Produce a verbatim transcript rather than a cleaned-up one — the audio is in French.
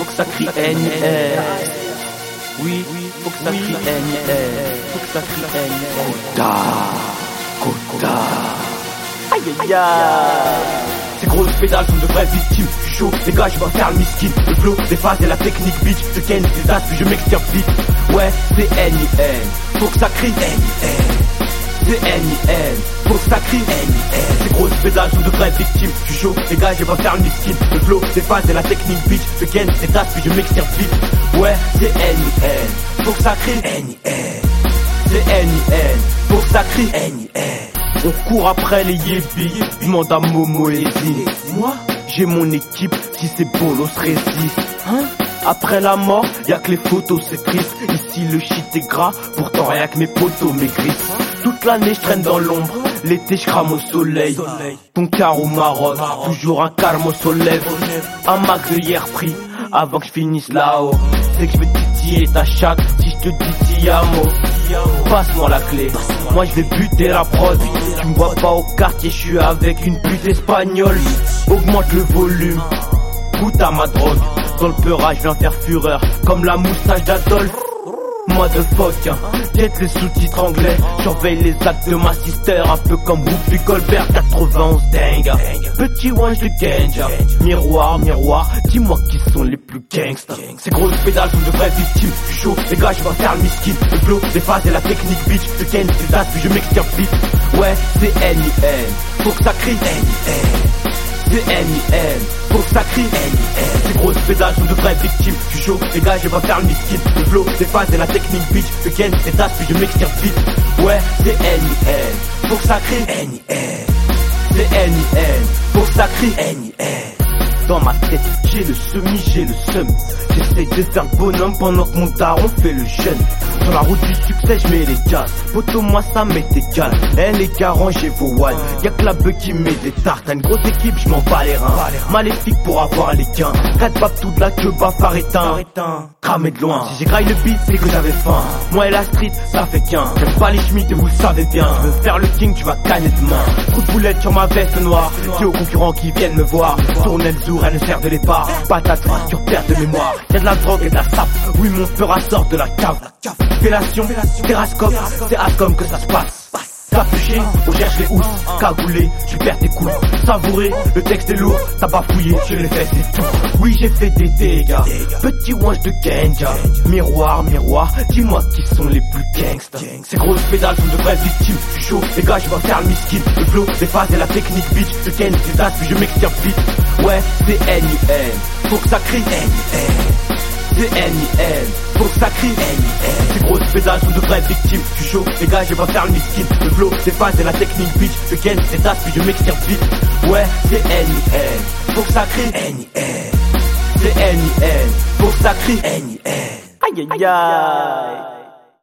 faut que ça crie N I S. Oui, faut que ça crie N I S. Faut que ça crie N I S. Kota, Kota. Aïe aïe aïe. Ces grosses pédales sont de vraies victimes. Je suis chaud, les gars, je vais faire le miskin. Le flow, les phases et la technique bitch. Je ken des as, puis je m'extirpe vite. Ouais, c'est N I N. Faut que ça crie N I S. C'est N I N. Faut que ça crie N I S. Ces grosses pédales sont de vraies victimes. Je suis chaud, les gars, je vais faire le miskin. Le flow, les phases et la technique bitch. Je ken des as, puis je m'extirpe vite. Ouais, c'est N I N. Faut que ça crie N I S. C'est N I N. Faut que ça crie N I S. On court après les yébis, je demande à Momo et Zine. Moi, j'ai mon équipe, si c'est Bolos résiste. Hein? Après la mort, y'a que les photos, c'est triste. Ici le shit est gras, pourtant rien que mes potos maigrissent. Toute l'année je traîne dans l'ombre, l'été je crame au soleil. Ton carreau Maroc, toujours un calme au soleil. Un max de hier pris, avant que je finisse là-haut. C'est que je vais titiller ta chatte, si je te dis Tiamo. Passe-moi la clé, moi je vais buter la prod. Tu me vois pas au quartier, je suis avec une pute espagnole. Augmente le volume, goûte à ma drogue. Dans le peurage, je viens faire fureur, comme la moustache d'Adolphe. Motherfucker, jette les sous-titres anglais. Surveille les actes de ma sister, un peu comme Whoopi Goldberg. Quatre-vingt-onze dingue, petit wange de ganja. Miroir, miroir, dis-moi qui sont les plus gangsters. Ces grosses pédales sont de vraies victimes. Je suis chaud, les gars, je vais faire le miskin. Le flow, les phases et la technique bitch. Je ken des as, puis je m'extirpe vite. Ouais, c'est N I N. Faut que ça crie N I S. C'est N I N. Faut que ça crie N I S. Ces grosses pédales sont de vraies victimes. Je suis chaud, les gars, je vais faire le miskin. Le flow, les phases et la technique bitch. Je ken des as, puis je m'extirpe vite. Ouais, c'est N I N. Faut que ça crie N I S. C'est N I N. Faut que ça crie N I S. Dans ma tête, j'ai le semi, j'ai le seum. J'essaye de faire le bonhomme pendant que mon daron fait le jeune. Sur la route du succès, je mets les gaz. Poto, moi ça m'est égal. Eh les gars, rangez vos one. Y'a que la beuh qui met des tartes. T'as une grosse équipe, je m'en bats les reins. Maléfique pour avoir les gains. Quatre papes tout de la queue, bafard éteint. Cramé de loin. Si j'ai graille le beat, c'est que j'avais faim. Moi et la street, ça fait qu'un. J'aime pas les schmitts et vous le savez bien. Je veux faire le king, tu vas canner demain. Coup de boulette sur ma veste noire. Dis aux concurrents qui viennent me voir. Tourne le zour, elle ne sert de l'épar. Patate, fracture, perte de mémoire. Y'a de la drogue et de la sape. Oui, mon peur sort de la cave. Fellation, terrascope, c'est Ascom que ça se passe. Capuché, on cherche les housses, cagoulé, tu perds tes couilles. Savouré, le texte est lourd, t'as pas fouillé, je l'ai fait, c'est tout. Oui, j'ai fait des dégâts, petit wange de ganja. Miroir, miroir, dis-moi qui sont les plus gangsters. Ces grosses pédales sont de vraies victimes. Je suis chaud, les gars, je vais faire le miskin. Le flow, les phases et la technique bitch. Je ken des as, puis je m'extirpe vite. Ouais, c'est N I N. Faut que ça crie N I S. C'est N I N. Faut que ça crie N I S. Ces grosses pédales sont de vraies victimes. Je suis chaud, les gars, je vais faire le miskin. Le flow, les phases et la technique bitch. Je ken des as, puis je m'extirpe vite. Ouais, c'est N I N. Faut que ça crie N I S. C'est N I N. Faut que ça crie N I S. Aïe aïe aïe.